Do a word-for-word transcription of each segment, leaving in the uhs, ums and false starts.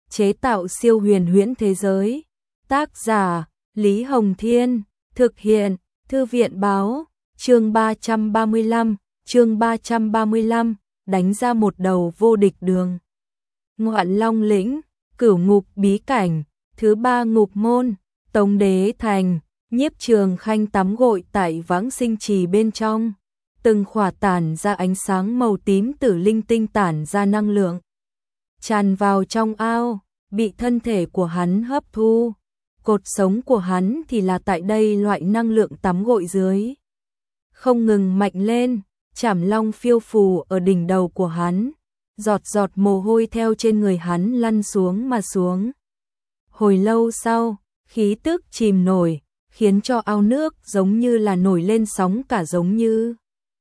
chế tạo siêu huyền huyễn thế giới. Tác giả Lý Hồng Thiên, thực hiện Thư viện Báo. Chương ba trăm ba mươi lăm, chương ba trăm ba mươi lăm, đánh ra một đầu vô địch đường. Ngoạn Long lĩnh, Cửu ngục bí cảnh, thứ ba ngục môn, Tống Đế thành. Nhiếp Trường Khanh tắm gội tại Vãng Sinh Trì bên trong, từng khỏa tản ra ánh sáng màu tím tử linh tinh tản ra năng lượng, tràn vào trong ao, bị thân thể của hắn hấp thu. Cột sống của hắn thì là tại đây loại năng lượng tắm gội dưới, không ngừng mạnh lên, chảm long phiêu phù ở đỉnh đầu của hắn, giọt giọt mồ hôi theo trên người hắn lăn xuống mà xuống. Hồi lâu sau, khí tức chìm nổi, khiến cho ao nước giống như là nổi lên sóng cả, giống như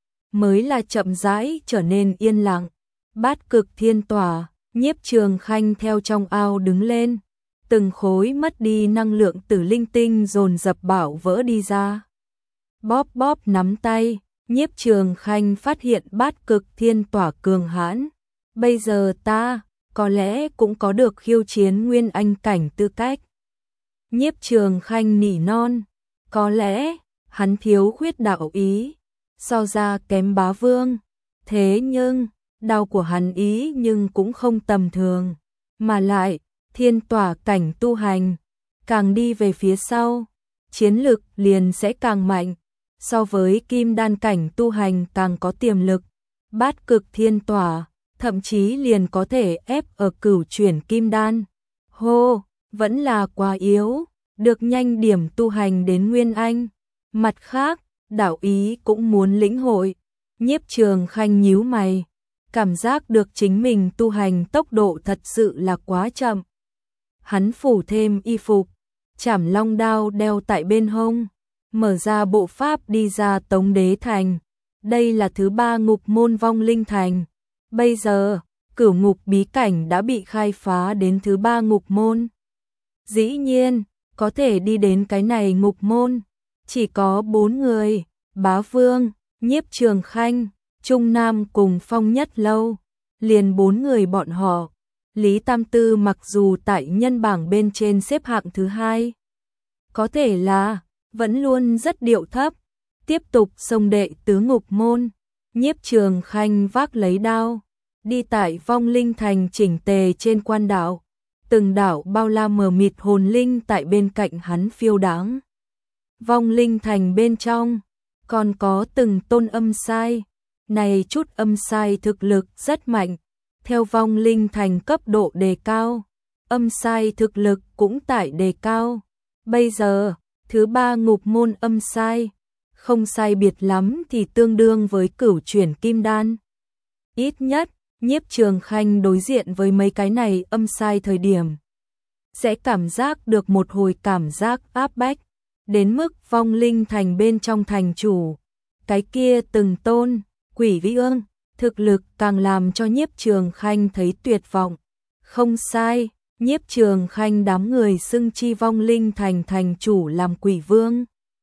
mới là chậm rãi trở nên yên lặng. Bát cực thiên tỏa, Nhiếp Trường Khanh theo trong ao đứng lên, từng khối mất đi năng lượng tử linh tinh dồn dập bảo vỡ đi ra. Bóp bóp nắm tay, Nhiếp Trường Khanh phát hiện bát cực thiên tỏa cường hãn. Bây giờ ta, có lẽ cũng có được khiêu chiến nguyên anh cảnh tư cách. Nhiếp Trường Khanh nỉ non, có lẽ, hắn thiếu khuyết đạo ý, so ra kém bá vương. Thế nhưng, đạo của hắn ý nhưng cũng không tầm thường, mà lại, thiên tỏa cảnh tu hành, càng đi về phía sau, chiến lực liền sẽ càng mạnh, so với kim đan cảnh tu hành càng có tiềm lực. Bát cực thiên tỏa, thậm chí liền có thể ép ở cửu chuyển kim đan. Hô, vẫn là quá yếu, được nhanh điểm tu hành đến nguyên anh. Mặt khác, đạo ý cũng muốn lĩnh hội. Nhiếp Trường Khanh nhíu mày, cảm giác được chính mình tu hành tốc độ thật sự là quá chậm. Hắn phủ thêm y phục, chảm long đao đeo tại bên hông, mở ra bộ pháp đi ra Tống Đế thành. Đây là thứ ba ngục môn Vong Linh thành. Bây giờ, cửu ngục bí cảnh đã bị khai phá đến thứ ba ngục môn. Dĩ nhiên, có thể đi đến cái này ngục môn, chỉ có bốn người, Bá Vương, Nhiếp Trường Khanh, Trung Nam cùng Phong Nhất Lâu. Liền bốn người bọn họ, Lý Tam Tư mặc dù tại nhân bảng bên trên xếp hạng thứ hai, có thể là vẫn luôn rất điệu thấp. Tiếp tục xông đệ tứ ngục môn, Nhiếp Trường Khanh vác lấy đao, đi tại Vong Linh thành chỉnh tề trên quan đảo, từng đảo bao la mờ mịt hồn linh tại bên cạnh hắn phiêu đãng. Vong Linh thành bên trong còn có từng tôn âm sai, này chút âm sai thực lực rất mạnh, theo Vong Linh thành cấp độ đề cao, âm sai thực lực cũng tại đề cao. Bây giờ, thứ ba ngục môn âm sai, không sai biệt lắm thì tương đương với cửu chuyển kim đan. Ít nhất, Nhiếp Trường Khanh đối diện với mấy cái này âm sai thời điểm, sẽ cảm giác được một hồi cảm giác áp bách, đến mức Vong Linh thành bên trong thành chủ, cái kia từng tôn, quỷ vi ương, thực lực càng làm cho Nhiếp Trường Khanh thấy tuyệt vọng. Không sai, Nhiếp Trường Khanh đám người xưng chi Vong Linh thành thành chủ làm quỷ vương.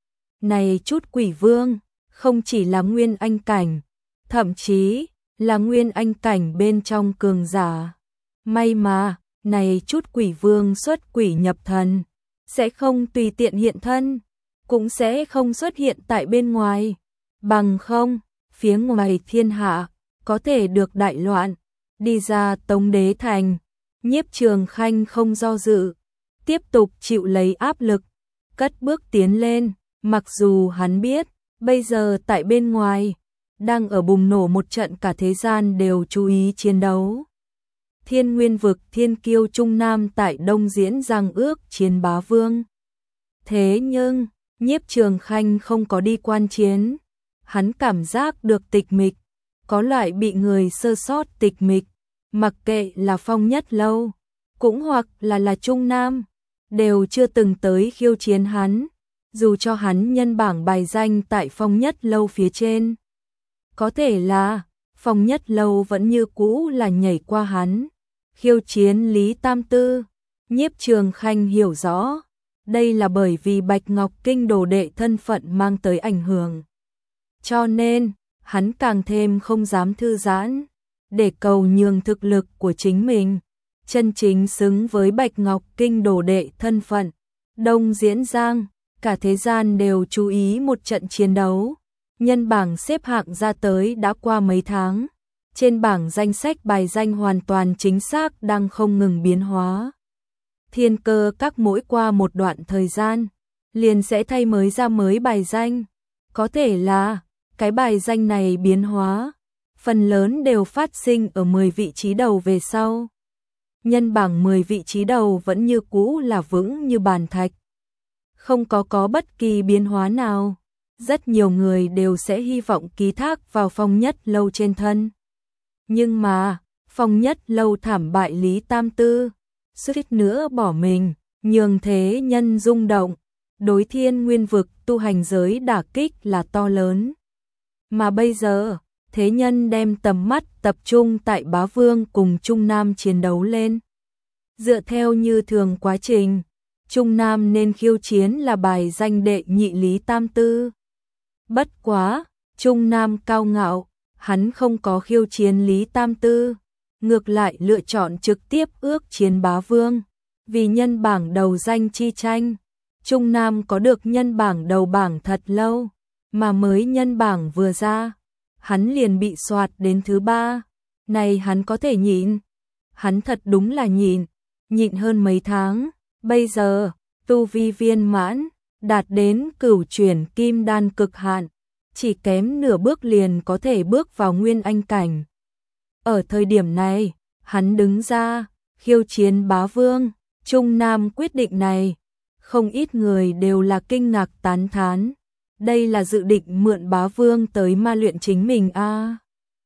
Này chút quỷ vương, không chỉ là nguyên anh cảnh, thậm chí là nguyên anh cảnh bên trong cường giả. May mà, này chút quỷ vương xuất quỷ nhập thần, sẽ không tùy tiện hiện thân, cũng sẽ không xuất hiện tại bên ngoài. Bằng không, phía ngoài thiên hạ, có thể được đại loạn. Đi ra Tống Đế thành, Nhiếp Trường Khanh không do dự, tiếp tục chịu lấy áp lực, cất bước tiến lên. Mặc dù hắn biết, bây giờ tại bên ngoài, đang ở bùng nổ một trận cả thế gian đều chú ý chiến đấu. Thiên Nguyên vực thiên kiêu Trung Nam tại Đông diễn giang ước chiến Bá Vương. Thế nhưng, Nhiếp Trường Khanh không có đi quan chiến. Hắn cảm giác được tịch mịch, có loại bị người sơ sót tịch mịch, mặc kệ là Phong Nhất Lâu, cũng hoặc là là Trung Nam, đều chưa từng tới khiêu chiến hắn. Dù cho hắn nhân bảng bài danh tại Phong Nhất Lâu phía trên, có thể là Phong Nhất Lâu vẫn như cũ là nhảy qua hắn, khiêu chiến Lý Tam Tư. Nhiếp Trường Khanh hiểu rõ, đây là bởi vì Bạch Ngọc Kinh đồ đệ thân phận mang tới ảnh hưởng. Cho nên, hắn càng thêm không dám thư giãn, để cầu nhường thực lực của chính mình. chân chính xứng với Bạch Ngọc Kinh đồ đệ thân phận. Đông Diễn Giang, cả thế gian đều chú ý một trận chiến đấu. Nhân bảng xếp hạng ra tới đã qua mấy tháng. Trên bảng danh sách bài danh hoàn toàn chính xác đang không ngừng biến hóa. Thiên Cơ Các mỗi qua một đoạn thời gian, liền sẽ thay mới ra mới bài danh. Có thể là, cái bài danh này biến hóa, phần lớn đều phát sinh ở mười vị trí đầu về sau. Nhân bảng mười vị trí đầu vẫn như cũ là vững như bàn thạch. Không có có bất kỳ biến hóa nào. Rất nhiều người đều sẽ hy vọng ký thác vào Phong Nhất Lâu trên thân. Nhưng mà, Phong Nhất Lâu thảm bại Lý Tam Tư, suýt nữa bỏ mình, nhường thế nhân rung động. Đối Thiên Nguyên vực tu hành giới đả kích là to lớn. Mà bây giờ, thế nhân đem tầm mắt tập trung tại Bá Vương cùng Trung Nam chiến đấu lên. Dựa theo như thường quá trình, Trung Nam nên khiêu chiến là bài danh đệ nhị Lý Tam Tư. Bất quá, Trung Nam cao ngạo, hắn không có khiêu chiến Lý Tam Tư, ngược lại lựa chọn trực tiếp ước chiến Bá Vương. Vì nhân bảng đầu danh chi tranh, Trung Nam có được nhân bảng đầu bảng thật lâu, mà mới nhân bảng vừa ra, hắn liền bị soạt đến thứ ba. Này hắn có thể nhịn, hắn thật đúng là nhịn, nhịn hơn mấy tháng, bây giờ, tu vi viên mãn, đạt đến cửu chuyển kim đan cực hạn, chỉ kém nửa bước liền có thể bước vào nguyên anh cảnh. Ở thời điểm này, hắn đứng ra, khiêu chiến Bá Vương. Trung Nam quyết định này, không ít người đều là kinh ngạc tán thán. Đây là dự định mượn Bá Vương tới ma luyện chính mình a. À,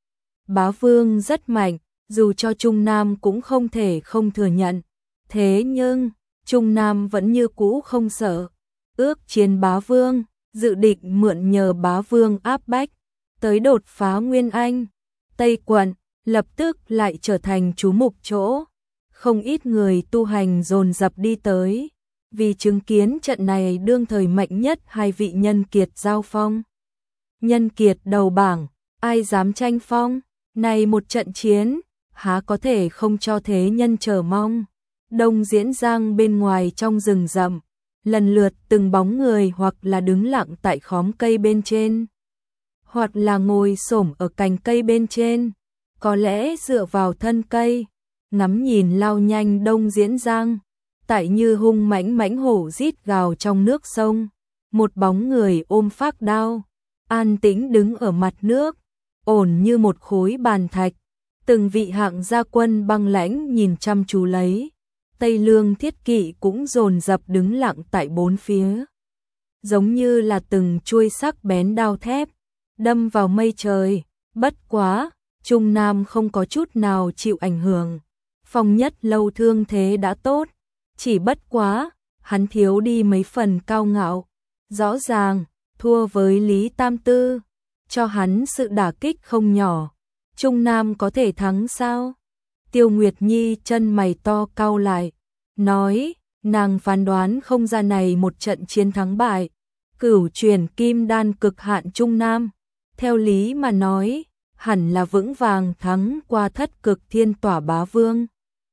Bá Vương rất mạnh, dù cho Trung Nam cũng không thể không thừa nhận. Thế nhưng, Trung Nam vẫn như cũ không sợ. Ước chiến Bá Vương, dự định mượn nhờ Bá Vương áp bách, tới đột phá Nguyên Anh. Tây quận, lập tức lại trở thành chú mục chỗ. Không ít người tu hành dồn dập đi tới, vì chứng kiến trận này đương thời mạnh nhất hai vị nhân kiệt giao phong. Nhân kiệt đầu bảng, ai dám tranh phong, này một trận chiến, há có thể không cho thế nhân chờ mong. Đông Diễn Giang bên ngoài trong rừng rậm, lần lượt từng bóng người hoặc là đứng lặng tại khóm cây bên trên, hoặc là ngồi xổm ở cành cây bên trên, có lẽ dựa vào thân cây, ngắm nhìn lao nhanh Đông Diễn Giang, tại như hung mãnh mãnh hổ rít gào trong nước sông. Một bóng người ôm phác đao, an tĩnh đứng ở mặt nước, ổn như một khối bàn thạch. Từng vị hạng gia quân băng lãnh nhìn chăm chú lấy. Tây Lương thiết kỵ cũng dồn dập đứng lặng tại bốn phía, giống như là từng chuôi sắc bén đao thép, đâm vào mây trời. Bất quá, Trung Nam không có chút nào chịu ảnh hưởng. Phong Nhất Lâu thương thế đã tốt, chỉ bất quá, hắn thiếu đi mấy phần cao ngạo. Rõ ràng, thua với Lý Tam Tư, cho hắn sự đả kích không nhỏ. Trung Nam có thể thắng sao? Tiêu Nguyệt Nhi chân mày to cau lại, nói, nàng phán đoán không ra này một trận chiến thắng bại. Cửu chuyển kim đan cực hạn Trung Nam, theo lý mà nói, hẳn là vững vàng thắng qua thất cực thiên tỏa Bá Vương.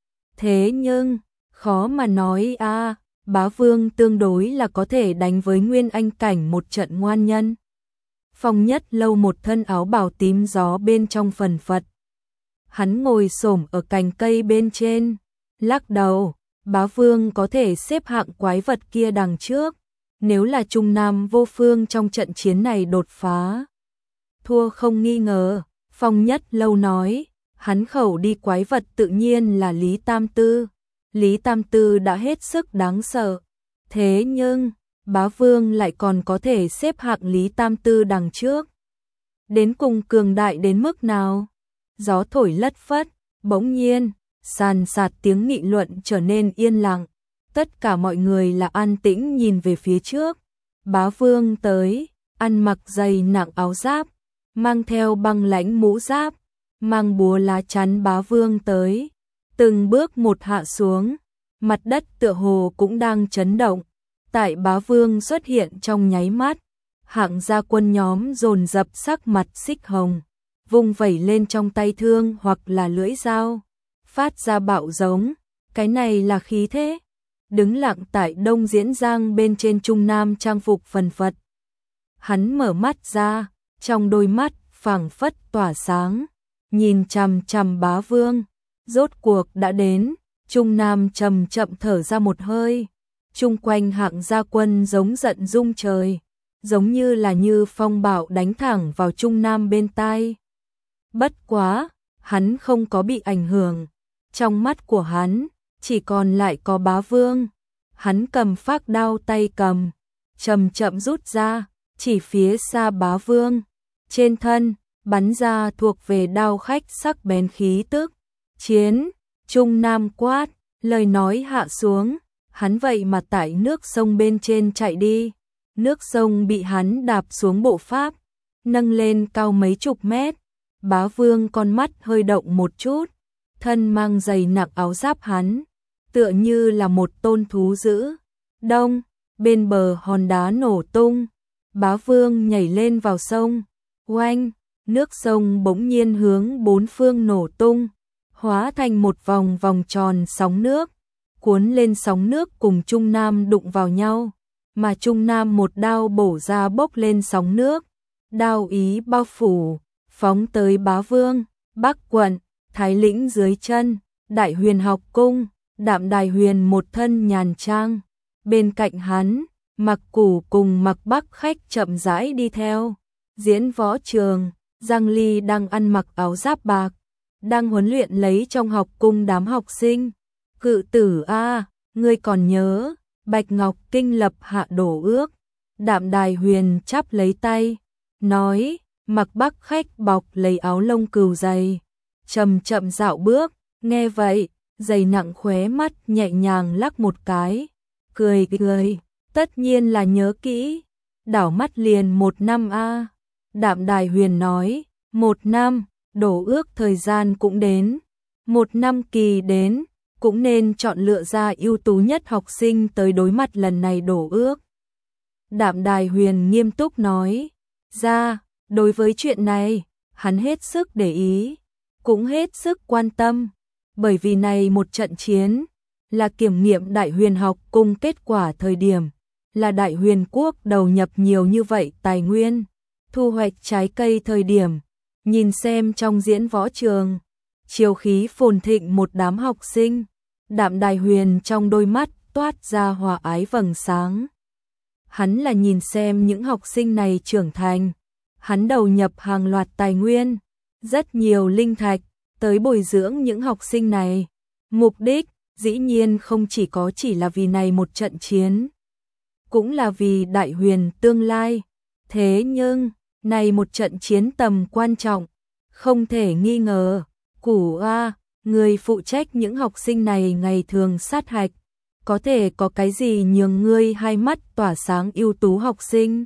Thế nhưng, khó mà nói a, à, Bá Vương tương đối là có thể đánh với Nguyên Anh cảnh một trận ngoan nhân. Phong Nhất Lâu một thân áo bào tím gió bên trong phần phật. Hắn ngồi xổm ở cành cây bên trên, lắc đầu. Bá Vương có thể xếp hạng quái vật kia đằng trước. Nếu là Trung Nam vô phương trong trận chiến này đột phá, thua không nghi ngờ. Phong Nhất Lâu nói, hắn khẩu đi quái vật tự nhiên là Lý Tam Tư. Lý Tam Tư đã hết sức đáng sợ. Thế nhưng, Bá Vương lại còn có thể xếp hạng Lý Tam Tư đằng trước. Đến cùng cường đại đến mức nào? Gió thổi lất phất, bỗng nhiên, sàn sạt tiếng nghị luận trở nên yên lặng. Tất cả mọi người là an tĩnh nhìn về phía trước. Bá Vương tới, ăn mặc dày nặng áo giáp, mang theo băng lãnh mũ giáp, mang búa lá chắn. Bá Vương tới, từng bước một hạ xuống, mặt đất tựa hồ cũng đang chấn động. Tại Bá Vương xuất hiện trong nháy mắt, hạng gia quân nhóm dồn dập sắc mặt xích hồng, vung vẩy lên trong tay thương hoặc là lưỡi dao, phát ra bạo giống. cái này là khí thế. Đứng lặng tại Đông Diễn Giang bên trên Trung Nam trang phục phần phật. Hắn mở mắt ra, trong đôi mắt phảng phất tỏa sáng, nhìn chằm chằm Bá Vương. Rốt cuộc đã đến, Trung Nam chậm chậm thở ra một hơi. Chung quanh hạng gia quân giống giận rung trời, giống như là như phong bạo đánh thẳng vào Trung Nam bên tai. Bất quá, hắn không có bị ảnh hưởng. Trong mắt của hắn, chỉ còn lại có Bá Vương. Hắn cầm phác đao tay cầm, chậm chậm rút ra, chỉ phía xa Bá Vương. Trên thân, bắn ra thuộc về đao khách sắc bén khí tức. Chiến, Trung Nam quát, lời nói hạ xuống. Hắn vậy mà tại nước sông bên trên chạy đi. Nước sông bị hắn đạp xuống bộ pháp, nâng lên cao mấy chục mét. Bá Vương con mắt hơi động một chút, thân mang dày nặng áo giáp hắn, tựa như là một tôn thú dữ. Đông, bên bờ hòn đá nổ tung, Bá Vương nhảy lên vào sông. Oanh, nước sông bỗng nhiên hướng bốn phương nổ tung, hóa thành một vòng vòng tròn sóng nước, cuốn lên sóng nước cùng Trung Nam đụng vào nhau, mà Trung Nam một đao bổ ra bốc lên sóng nước, đao ý bao phủ, phóng tới Bá Vương. Bắc quận, Thái Lĩnh dưới chân, Đại Huyền học cung, Đạm Đài Huyền một thân nhàn trang, bên cạnh hắn, Mặc Củ cùng Mặc Bắc khách chậm rãi đi theo. Diễn võ trường, Giang Ly đang ăn mặc áo giáp bạc, đang huấn luyện lấy trong học cung đám học sinh. Cự tử a, ngươi còn nhớ, Bạch Ngọc Kinh lập hạ đổ ước. Đạm Đài Huyền chắp lấy tay, nói, Mặc Bắc khách bọc lấy áo lông cừu dày, chậm chậm dạo bước. Nghe vậy, dày nặng khóe mắt nhẹ nhàng lắc một cái, cười cười, tất nhiên là nhớ kỹ. Đảo mắt liền một năm a. Đạm Đài Huyền nói, một năm, đổ ước thời gian cũng đến. Một năm kỳ đến, cũng nên chọn lựa ra ưu tú nhất học sinh tới đối mặt lần này đổ ước. Đạm Đài Huyền nghiêm túc nói, ra, đối với chuyện này, hắn hết sức để ý, cũng hết sức quan tâm, bởi vì này một trận chiến, là kiểm nghiệm Đại Huyền học cung kết quả thời điểm, là Đại Huyền quốc đầu nhập nhiều như vậy tài nguyên, thu hoạch trái cây thời điểm, nhìn xem trong diễn võ trường, chiều khí phồn thịnh một đám học sinh. Đạm Đài Huyền trong đôi mắt toát ra hòa ái vầng sáng. Hắn là nhìn xem những học sinh này trưởng thành, hắn đầu nhập hàng loạt tài nguyên, rất nhiều linh thạch, tới bồi dưỡng những học sinh này. Mục đích, dĩ nhiên không chỉ có chỉ là vì này một trận chiến, cũng là vì Đại Huyền tương lai. Thế nhưng, này một trận chiến tầm quan trọng, không thể nghi ngờ. Củ A, người phụ trách những học sinh này ngày thường sát hạch, có thể có cái gì nhường ngươi hai mắt tỏa sáng ưu tú học sinh?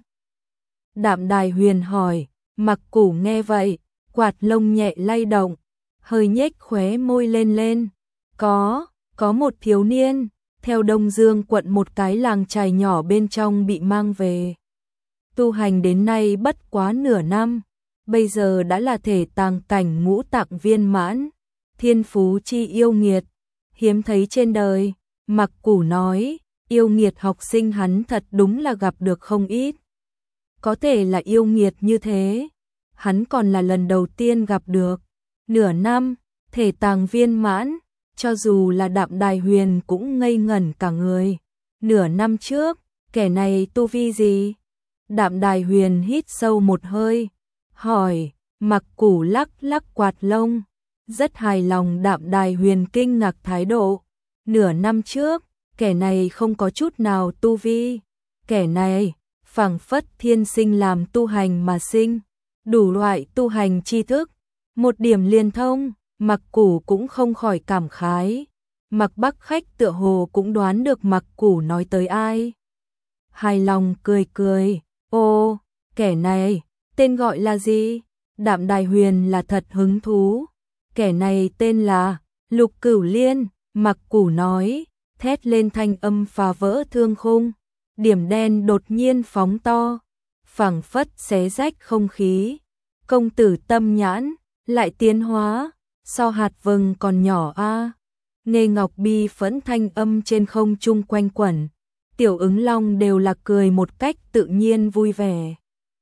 Đạm Đài Huyền hỏi. Mặc Củ nghe vậy, quạt lông nhẹ lay động, hơi nhếch khóe môi lên lên. Có, có một thiếu niên, theo Đông Dương quận một cái làng chài nhỏ bên trong bị mang về. Tu hành đến nay bất quá nửa năm, bây giờ đã là thể tàng cảnh ngũ tạng viên mãn, thiên phú chi yêu nghiệt, hiếm thấy trên đời. Mặc Củ nói, yêu nghiệt học sinh hắn thật đúng là gặp được không ít. Có thể là yêu nghiệt như thế, hắn còn là lần đầu tiên gặp được. Nửa năm, thể tàng viên mãn, cho dù là Đạm Đài Huyền cũng ngây ngẩn cả người. Nửa năm trước, kẻ này tu vi gì? Đạm Đài Huyền hít sâu một hơi, hỏi. Mặc Củ lắc lắc quạt lông, rất hài lòng Đạm Đài Huyền kinh ngạc thái độ. Nửa năm trước, kẻ này không có chút nào tu vi. Kẻ này, phảng phất thiên sinh làm tu hành mà sinh, đủ loại tu hành tri thức, một điểm liên thông. Mặc Củ cũng không khỏi cảm khái. Mặc Bắc khách tựa hồ cũng đoán được Mặc Củ nói tới ai. Hài lòng cười cười, ô, kẻ này, tên gọi là gì? Đạm Đài Huyền là thật hứng thú. Kẻ này tên là Lục Cửu Liên. Mặc Củ nói, thét lên thanh âm phá vỡ thương khung. Điểm đen đột nhiên phóng to, phảng phất xé rách không khí. Công tử tâm nhãn, lại tiến hóa, so hạt vừng còn nhỏ a. Nghê Ngọc bi phẫn thanh âm trên không trung quanh quẩn. Tiểu Ứng Long đều là cười một cách tự nhiên vui vẻ.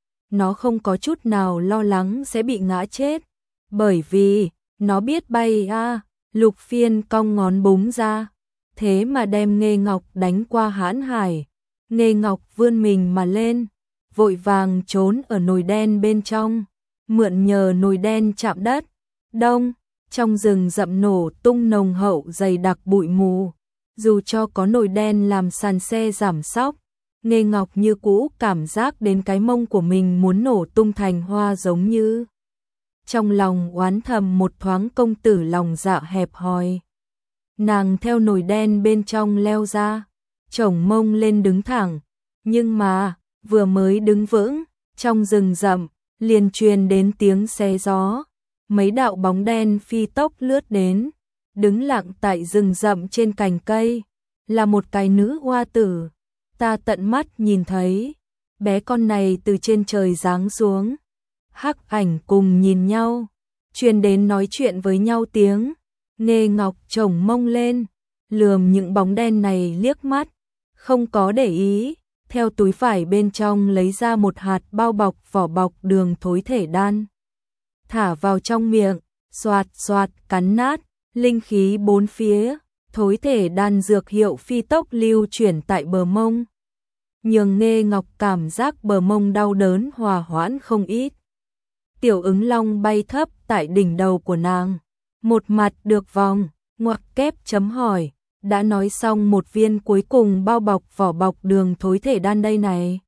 Nó không có chút nào lo lắng sẽ bị ngã chết, bởi vì nó biết bay a. Lục Phiên cong ngón búng ra, thế mà đem Nghê Ngọc đánh qua hãn hải. Nghê Ngọc vươn mình mà lên, vội vàng trốn ở nồi đen bên trong, mượn nhờ nồi đen chạm đất. Đông, trong rừng rậm nổ tung nồng hậu dày đặc bụi mù. Dù cho có nồi đen làm sàn xe giảm sóc, Nghê Ngọc như cũ cảm giác đến cái mông của mình muốn nổ tung thành hoa, giống như trong lòng oán thầm một thoáng công tử lòng dạ hẹp hòi. Nàng theo nồi đen bên trong leo ra, chổng mông lên đứng thẳng, nhưng mà vừa mới đứng vững, trong rừng rậm liền truyền đến tiếng xé gió. Mấy đạo bóng đen phi tốc lướt đến, đứng lặng tại rừng rậm trên cành cây, là một cái nữ hoa tử. Ta tận mắt nhìn thấy, bé con này từ trên trời giáng xuống. Hắc ảnh cùng nhìn nhau, truyền đến nói chuyện với nhau tiếng. Nghê Ngọc chổng mông lên, lườm những bóng đen này liếc mắt, không có để ý, theo túi vải bên trong lấy ra một hạt bao bọc vỏ bọc đường thối thể đan. Thả vào trong miệng, xoạt xoạt cắn nát, linh khí bốn phía, thối thể đan dược hiệu phi tốc lưu chuyển tại bờ mông. Nhường Nghê Ngọc cảm giác bờ mông đau đớn hòa hoãn không ít. Tiểu Ứng Long bay thấp tại đỉnh đầu của nàng, một mặt được vòng, ngoặc kép chấm hỏi, đã nói xong một viên cuối cùng bao bọc vỏ bọc đường thối thể đan đây này.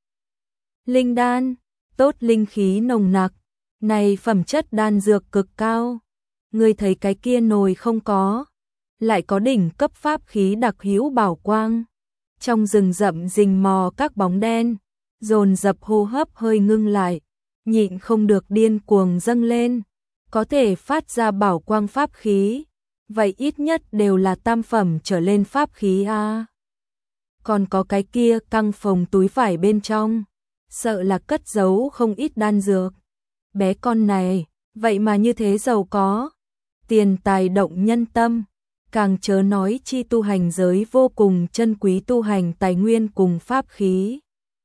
Linh đan, tốt linh khí nồng nặc, này phẩm chất đan dược cực cao. Ngươi thấy cái kia nồi không có, lại có đỉnh cấp pháp khí đặc hữu bảo quang. Trong rừng rậm rình mò các bóng đen, dồn dập hô hấp hơi ngưng lại, nhịn không được điên cuồng dâng lên. Có thể phát ra bảo quang pháp khí, vậy ít nhất đều là tam phẩm trở lên pháp khí a. Còn có cái kia căng phồng túi vải bên trong, sợ là cất giấu không ít đan dược. Bé con này, vậy mà như thế giàu có, tiền tài động nhân tâm, càng chớ nói chi tu hành giới vô cùng chân quý tu hành tài nguyên cùng pháp khí.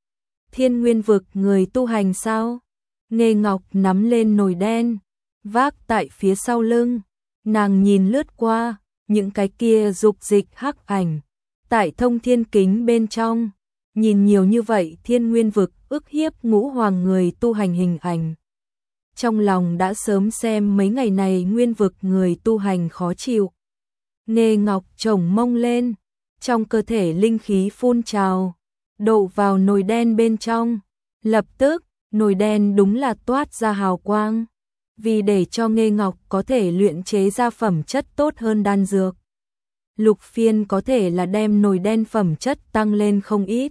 Thiên Nguyên vực người tu hành sao? Nghê Ngọc nắm lên nồi đen, vác tại phía sau lưng, nàng nhìn lướt qua, những cái kia dục dịch hắc ảnh, tại thông thiên kính bên trong, nhìn nhiều như vậy Thiên Nguyên vực ức hiếp ngũ hoàng người tu hành hình ảnh. Trong lòng đã sớm xem mấy ngày này Nguyên vực người tu hành khó chịu. Nghê Ngọc chổng mông lên, trong cơ thể linh khí phun trào, đổ vào nồi đen bên trong, lập tức nồi đen đúng là toát ra hào quang. Vì để cho Nghê Ngọc có thể luyện chế ra phẩm chất tốt hơn đan dược, Lục Phiên có thể là đem nồi đen phẩm chất tăng lên không ít.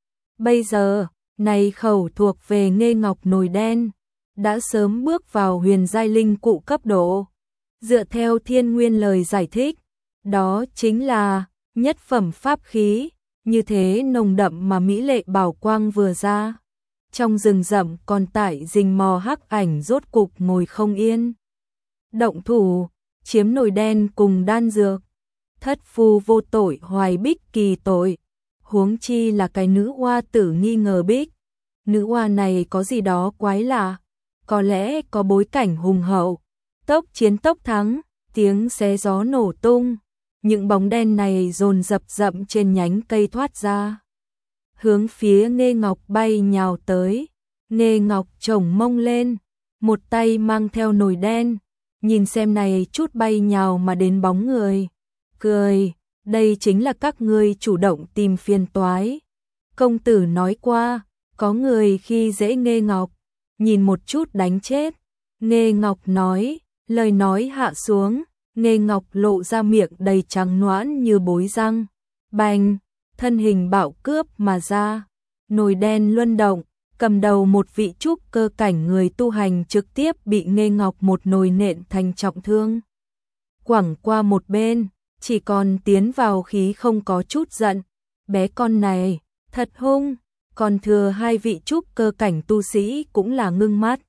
Bây giờ, này khẩu thuộc về Nghê Ngọc nồi đen, đã sớm bước vào huyền giai linh cụ cấp độ. Dựa theo Thiên Nguyên lời giải thích, đó chính là nhất phẩm pháp khí, như thế nồng đậm mà mỹ lệ bảo quang vừa ra. Trong rừng rậm còn tại rình mò hắc ảnh rốt cục ngồi không yên. Động thủ, chiếm nồi đen cùng đan dược. Thất phu vô tội hoài Bích kỳ tội. Huống chi là cái nữ oa tử nghi ngờ Bích. Nữ oa này có gì đó quái lạ, có lẽ có bối cảnh hùng hậu. Tốc chiến tốc thắng, tiếng xé gió nổ tung. Những bóng đen này dồn dập rậm trên nhánh cây thoát ra, hướng phía Nghê Ngọc bay nhào tới. Nghê Ngọc chổng mông lên, một tay mang theo nồi đen, nhìn xem này chút bay nhào mà đến bóng người, cười, đây chính là các ngươi chủ động tìm phiền toái. Công tử nói qua, có người khi dễ Nghê Ngọc, nhìn một chút đánh chết. Nghê Ngọc nói, lời nói hạ xuống, Nghê Ngọc lộ ra miệng đầy trắng nõn như bối răng, bành, thân hình bạo cướp mà ra, nồi đen luân động, cầm đầu một vị trúc cơ cảnh người tu hành trực tiếp bị Nghê Ngọc một nồi nện thành trọng thương. Quẳng qua một bên, chỉ còn tiến vào khí không có chút giận, bé con này, thật hung, còn thừa hai vị trúc cơ cảnh tu sĩ cũng là ngưng mắt.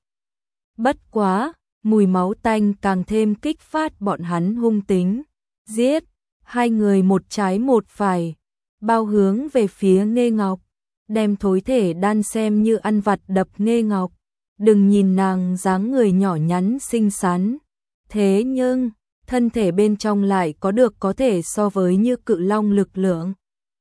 Bất quá, mùi máu tanh càng thêm kích phát bọn hắn hung tính, giết, Hai người một trái một phải, bao hướng về phía Nghê Ngọc, đem thối thể đan xem như ăn vặt đập Nghê Ngọc. Đừng nhìn nàng dáng người nhỏ nhắn xinh xắn, thế nhưng thân thể bên trong lại có được có thể so với như cự long lực lượng.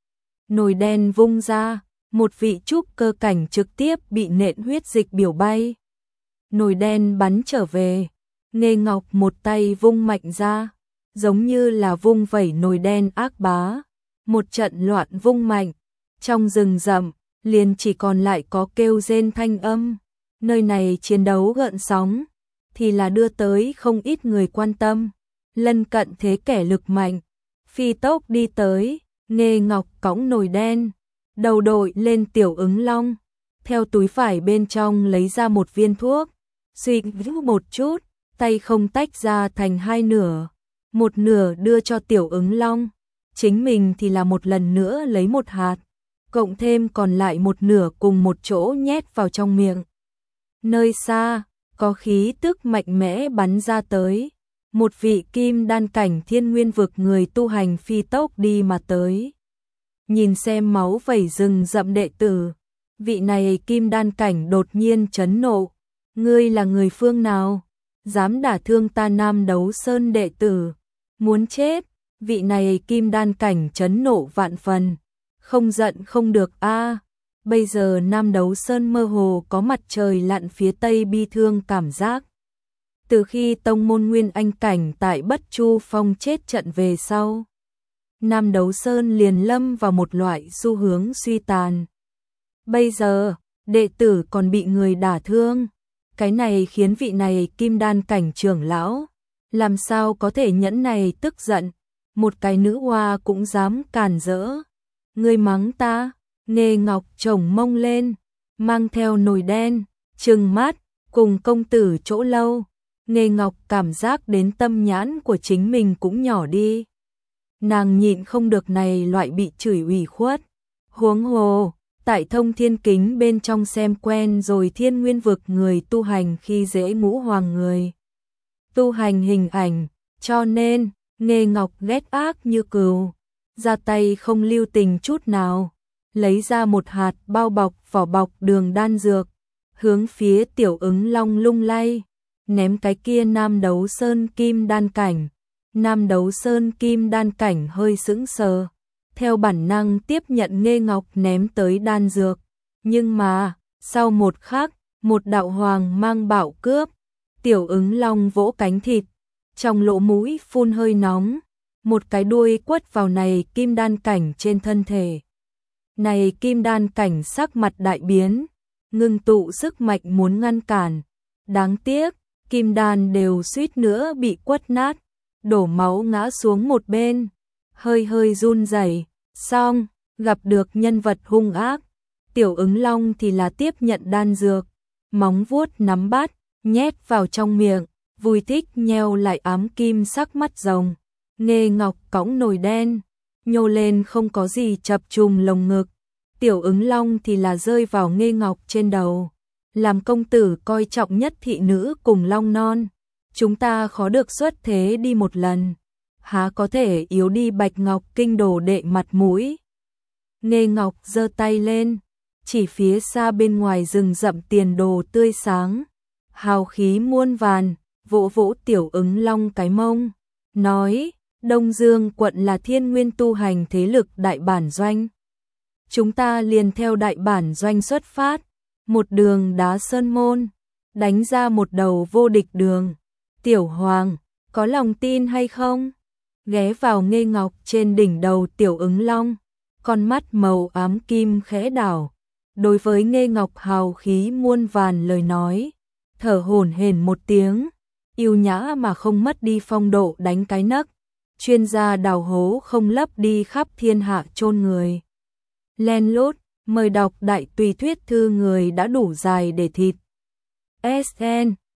Nồi đen vung ra, một vị trúc cơ cảnh trực tiếp bị nện huyết dịch biểu bay. Nồi đen bắn trở về, Nghê Ngọc một tay vung mạnh ra, giống như là vung vẩy nồi đen ác bá. Một trận loạn vung mạnh, trong rừng rậm, liền chỉ còn lại có kêu rên thanh âm. Nơi này chiến đấu gợn sóng, thì là đưa tới không ít người quan tâm. Lân cận thế kẻ lực mạnh, phi tốc đi tới, Nghê Ngọc cõng nồi đen, đầu đội lên Tiểu Ứng Long, theo túi phải bên trong lấy ra một viên thuốc, suy một chút, tay không tách ra thành hai nửa, một nửa đưa cho Tiểu Ứng Long, chính mình thì là một lần nữa lấy một hạt, cộng thêm còn lại một nửa cùng một chỗ nhét vào trong miệng. Nơi xa, có khí tức mạnh mẽ bắn ra tới, một vị kim đan cảnh thiên nguyên vực người tu hành phi tốc đi mà tới. Nhìn xem máu vẩy rừng rậm đệ tử, vị này kim đan cảnh đột nhiên chấn nộ, ngươi là người phương nào, dám đả thương ta Nam Đấu Sơn đệ tử, muốn chết. Vị này kim đan cảnh chấn nộ vạn phần, không giận không được a. Bây giờ Nam Đấu Sơn mơ hồ có mặt trời lặn phía tây bi thương cảm giác. Từ khi tông môn Nguyên Anh cảnh tại Bất Chu Phong chết trận về sau, Nam Đấu Sơn liền lâm vào một loại xu hướng suy tàn. Bây giờ, đệ tử còn bị người đả thương, cái này khiến vị này kim đan cảnh trưởng lão làm sao có thể nhẫn này tức giận, một cái nữ hoa cũng dám càn rỡ. Ngươi mắng ta? Nghê Ngọc chồng mông lên, mang theo nồi đen, trừng mắt, cùng công tử chỗ lâu. Nghê Ngọc cảm giác đến tâm nhãn của chính mình cũng nhỏ đi. Nàng nhịn không được này loại bị chửi ủy khuất. Huống hồ, tại Thông Thiên Kính bên trong xem quen rồi Thiên Nguyên vực người tu hành khi dễ ngũ hoàng người tu hành hình ảnh, cho nên Nghê Ngọc ghét ác như cừu, ra tay không lưu tình chút nào, lấy ra một hạt bao bọc vỏ bọc đường đan dược, hướng phía Tiểu Ứng Long lung lay, ném cái kia Nam Đấu Sơn kim đan cảnh. Nam Đấu Sơn kim đan cảnh hơi sững sờ, theo bản năng tiếp nhận Nghê Ngọc ném tới đan dược, nhưng mà, sau một khắc, một đạo hoàng mang bạo cướp, Tiểu Ứng Long vỗ cánh thịt, trong lỗ mũi phun hơi nóng, một cái đuôi quất vào này kim đan cảnh trên thân thể. Này kim đan cảnh sắc mặt đại biến, ngưng tụ sức mạnh muốn ngăn cản, đáng tiếc, kim đan đều suýt nữa bị quất nát, đổ máu ngã xuống một bên, hơi hơi run rẩy. Xong, gặp được nhân vật hung ác, Tiểu Ứng Long thì là tiếp nhận đan dược, móng vuốt nắm bắt, nhét vào trong miệng, vui thích nheo lại ám kim sắc mắt rồng. Nghê Ngọc cõng nồi đen, nhô lên không có gì chập trùng lồng ngực, Tiểu Ứng Long thì là rơi vào Nghê Ngọc trên đầu. Làm công tử coi trọng nhất thị nữ cùng long non, chúng ta khó được xuất thế đi một lần, há có thể yếu đi Bạch Ngọc Kinh đồ đệ mặt mũi. Nghê Ngọc giơ tay lên, chỉ phía xa bên ngoài rừng rậm tiền đồ tươi sáng, hào khí muôn vàn, vỗ vỗ Tiểu Ứng Long cái mông, nói, Đông Dương quận là Thiên Nguyên tu hành thế lực đại bản doanh. Chúng ta liền theo đại bản doanh xuất phát, một đường đá sơn môn, đánh ra một đầu vô địch đường. Tiểu Hoàng, có lòng tin hay không? Ghé vào Nghê Ngọc trên đỉnh đầu Tiểu Ứng Long, con mắt màu ám kim khẽ đảo. Đối với Nghê Ngọc hào khí muôn vàn lời nói, thở hổn hển một tiếng, yêu nhã mà không mất đi phong độ đánh cái nấc, chuyên gia đào hố không lấp đi khắp thiên hạ chôn người. Len lút, mời đọc đại tùy thuyết thư người đã đủ dài để thịt. ét en